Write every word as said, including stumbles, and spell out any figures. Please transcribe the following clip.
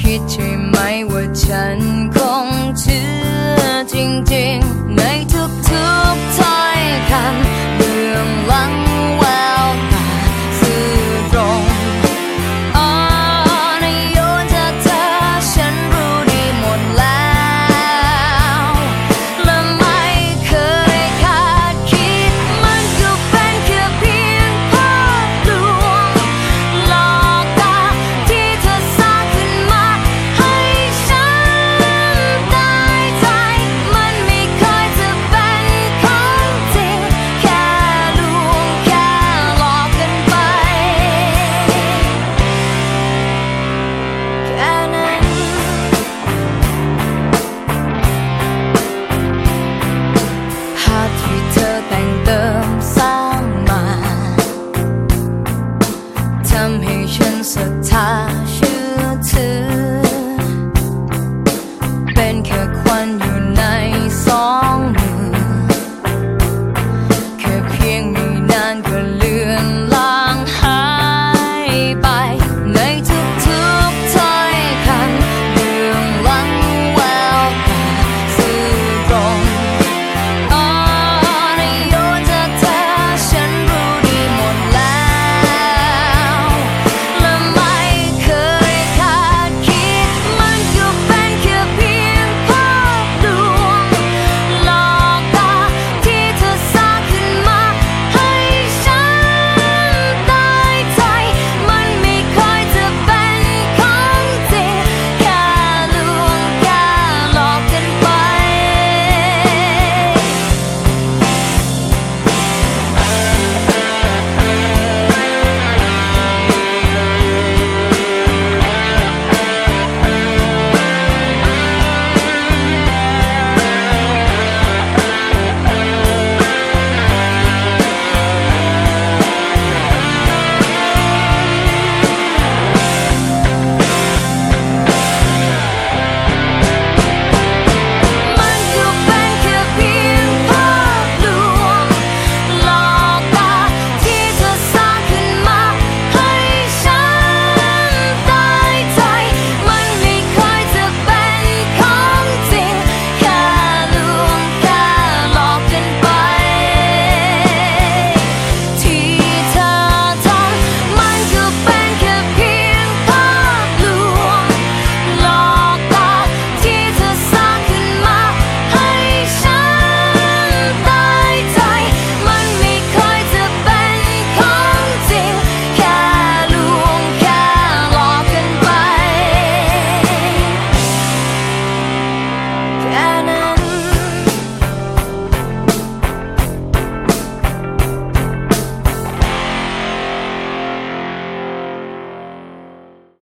คิดใช่ไหมว่าฉันคงเชื่อจริงๆในทุกๆถ้อยคำเรื่องหลังแววตาสื่อตรงอ๋อในโยนจากเธอฉันรู้ดีหมดแล้วและไม่เคยคาดคิดมันก็เป็นแค่เพียงภาพลวงหลอกตาที่เธอสร้างขึ้นมาให้ฉันตายใจมันไม่เคยจะเป็นของจริงแค่ลวงแค่หลอกกันไปแค่นั้นภาพที่เธอแต่งเติมสร้างมาทำให้ฉันศรัทธา